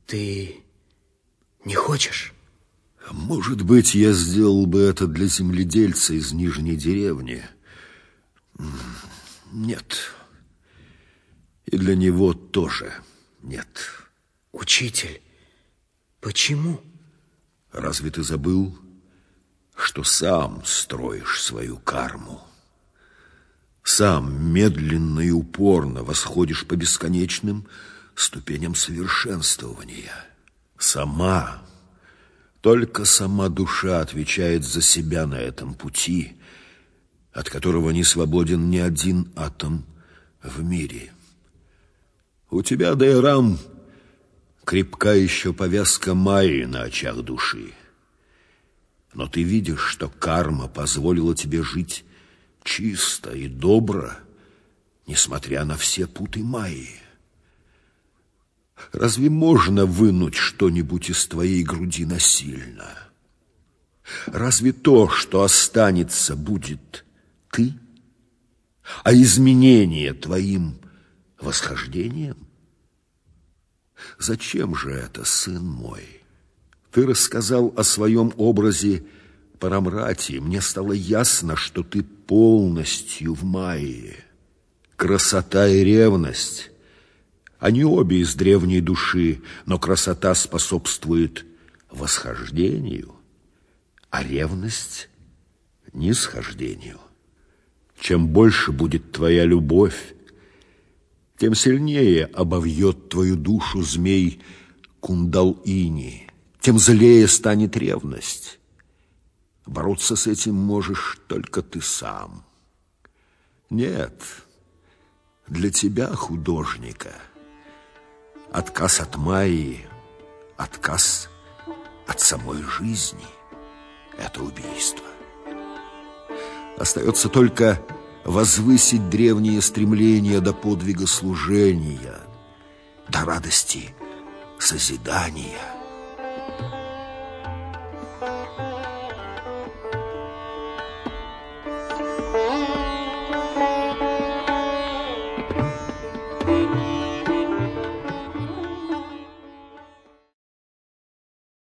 Ты не хочешь? Может быть, я сделал бы это для земледельца из Нижней деревни. Нет. И для него тоже нет. Учитель, почему? Разве ты забыл, что сам строишь свою карму? Сам медленно и упорно восходишь по бесконечным ступеням совершенствования. Сама, только сама душа отвечает за себя на этом пути, от которого не свободен ни один атом в мире. У тебя, Дайрам, крепка еще повязка Майи на очах души. Но ты видишь, что карма позволила тебе жить чисто и добро, несмотря на все путы Майи. Разве можно вынуть что-нибудь из твоей груди насильно? Разве то, что останется, будет ты, а изменение твоим восхождением? Зачем же это, сын мой? Ты рассказал о своем образе Парамрати. Мне стало ясно, что ты полностью в Майе. Красота и ревность, они обе из древней души, но красота способствует восхождению, а ревность — нисхождению. Чем больше будет твоя любовь, тем сильнее обовьет твою душу змей Кундал-Ини, тем злее станет ревность. Бороться с этим можешь только ты сам. Нет, для тебя, художника, отказ от Майи, отказ от самой жизни — это убийство. Остается только возвысить древние стремления до подвига служения, до радости созидания.